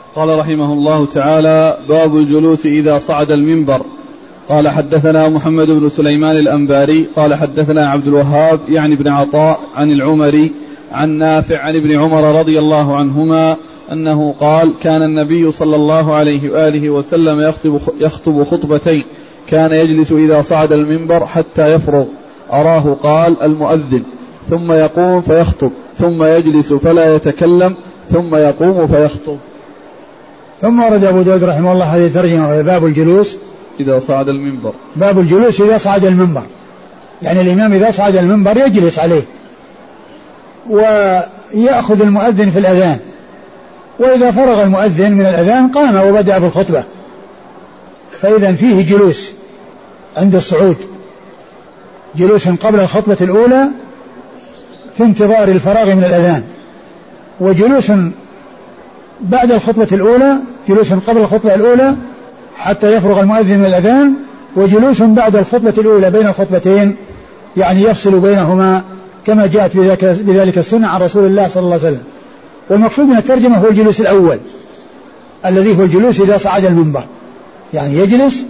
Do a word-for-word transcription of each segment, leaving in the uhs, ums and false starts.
قال رحمه الله تعالى: باب الجلوس إذا صعد المنبر. قال حدثنا محمد بن سليمان الأنباري قال حدثنا عبد الوهاب يعني بن عطاء عن العمري عن نافع عن ابن عمر رضي الله عنهما أنه قال: كان النبي صلى الله عليه وآله وسلم يخطب, يخطب خطبتين، كان يجلس إذا صعد المنبر حتى يفرغ، أراه قال: المؤذن، ثم يقوم فيخطب، ثم يجلس فلا يتكلم، ثم يقوم فيخطب. ثم ورد أبو داود رحمه الله هذه الترجمة: باب الجلوس إذا صعد المنبر. باب الجلوس إذا صعد المنبر، يعني الإمام إذا صعد المنبر يجلس عليه ويأخذ المؤذن في الأذان، وإذا فرغ المؤذن من الأذان قام وبدأ بالخطبة، فإذا فيه جلوس عند الصعود، جلوس قبل الخطبة الأولى في انتظار الفراغ من الأذان، وجلوس بعد الخطبة الأولى، جلوس قبل الخطبة الأولى حتى يفرغ المؤذن من الأذان، وجلوس بعد الخطبة الأولى بين الخطبتين، يعني يفصل بينهما كما جاءت بذلك السنة عن رسول الله صلى الله عليه وسلم. والمقصود من الترجمة هو الجلوس الأول الذي هو الجلوس إذا صعد المنبر، يعني يجلس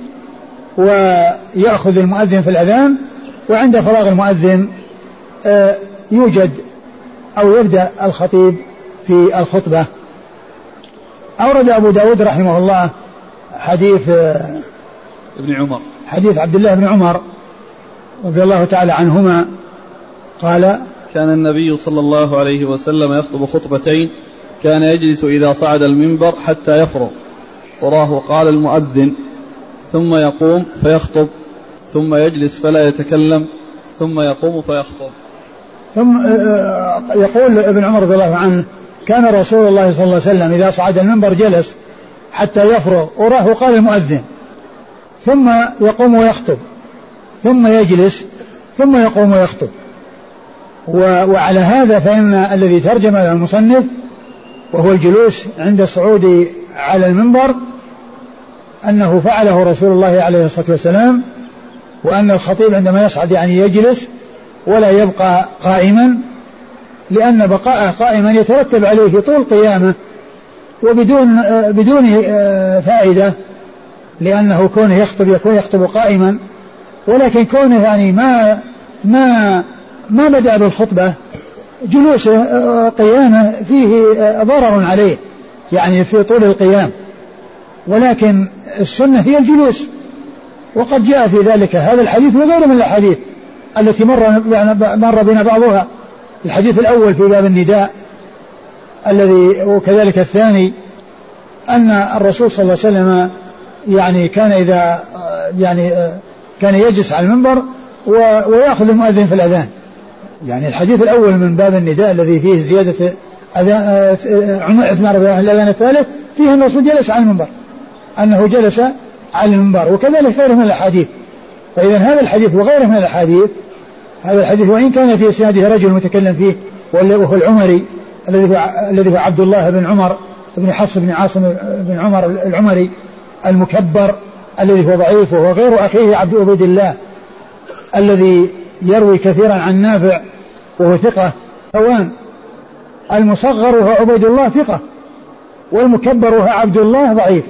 ويأخذ المؤذن في الأذان، وعند فراغ المؤذن يوجد أو يبدأ الخطيب في الخطبة. أورد أبو داود رحمه الله حديث ابن عمر حديث عبد الله بن عمر رضي الله تعالى عنهما قال: كان النبي صلى الله عليه وسلم يخطب خطبتين، كان يجلس إذا صعد المنبر حتى يفرغ، وراه قال: المؤذن، ثم يقوم فيخطب، ثم يجلس فلا يتكلم، ثم يقوم فيخطب. ثم يقول ابن عمر رضي الله عنه: كان رسول الله صلى الله عليه وسلم إذا صعد المنبر جلس حتى يفرغ، وراه قال: المؤذن، ثم يقوم ويخطب، ثم يجلس، ثم يقوم ويخطب. وعلى هذا فإن الذي ترجم له المصنف وهو الجلوس عند الصعود على المنبر أنه فعله رسول الله عليه الصلاة والسلام، وأن الخطيب عندما يصعد يعني يجلس ولا يبقى قائما، لأن بقاءه قائما يترتب عليه طول قيامه وبدون بدون فائدة، لأنه كونه يخطب يكون يخطب قائما، ولكن كونه يعني ما ما ما بدأ بالخطبة جلوس قيامه فيه ضرر عليه، يعني في طول القيام، ولكن السنة هي الجلوس. وقد جاء في ذلك هذا الحديث وغيره من الحديث التي مر مر بنا بعضها، الحديث الأول في باب النداء الذي وكذلك الثاني، أن الرسول صلى الله عليه وسلم يعني كان إذا يعني كان يجلس على المنبر ويأخذ المؤذن في الأذان. يعني الحديث الأول من باب النداء الذي فيه زيادة عثمان رضي الله عنه الأذان الثالث فيه أن الرسول جلس على المنبر، أنه جلس على المنبر، وكذلك غيره من الأحاديث. فإذا هذا الحديث وغيره من الأحاديث، هذا الحديث وإن كان في إسناده رجل متكلم فيه وهو العمري الذي هو الذي هو عبد الله بن عمر بن حفص بن عاصم بن عمر العمري المكبر الذي هو ضعيف، وهو غير أخيه عبد عبيد الله الذي يروي كثيرا عن نافع وهو ثقة هوان. المصغر وهو عبيد الله ثقة، والمكبر وهو عبد الله ضعيف،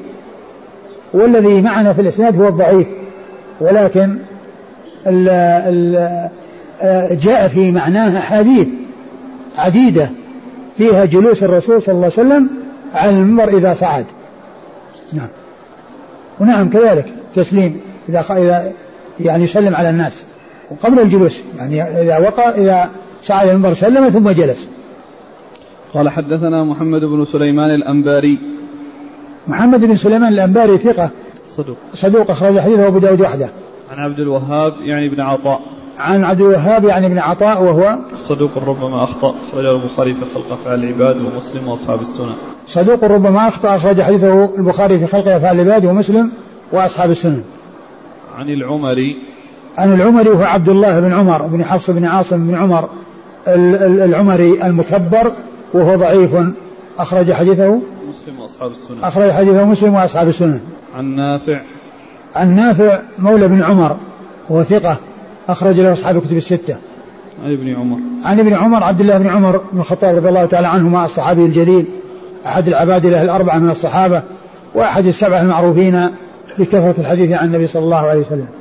والذي معنا في الإسناد هو الضعيف، ولكن ال ال جاء في معناها حديث عديدة فيها جلوس الرسول صلى الله عليه وسلم على المنبر إذا صعد. نعم. ونعم كذلك تسليم إذا إذا يعني يسلم على الناس وقبل الجلوس، يعني إذا وقع إذا صعد المنبر سلم ثم جلس. قال حدثنا محمد بن سليمان الأنباري. محمد بن سليمان الأنباري ثقة صدوق صدوق أخرج حديثه أبو داود وحده. عن عبد الوهاب يعني ابن عطاء. عن عبد الوهاب يعني ابن عطاء وهو صدوق ربما أخطأ، أخرجه البخاري في خلق أفعال العباد ومسلم وأصحاب السنن. صدوق ربما أخطأ، أخرج حديثه البخاري في خلق أفعال العباد ومسلم وأصحاب السنن. عن العمري عن العمري وهو عبد الله بن عمر بن حفص بن عاصم بن عمر العمري المكبر وهو ضعيف، أخرج حديثه مسلم وأصحاب السنن. أخرج حديثه مسلم وأصحاب السنن. عن نافع عن نافع مولى بن عمر وهو ثقة، أخرج له أصحاب الكتب الستة. عن ابن عمر عن ابن عمر عبد الله بن عمر بن الخطاب رضي الله تعالى عنهما الصحابي الجليل أحد العبادلة الأربعة من الصحابة وأحد السبعة المعروفين بكثرة الحديث عن النبي صلى الله عليه وسلم.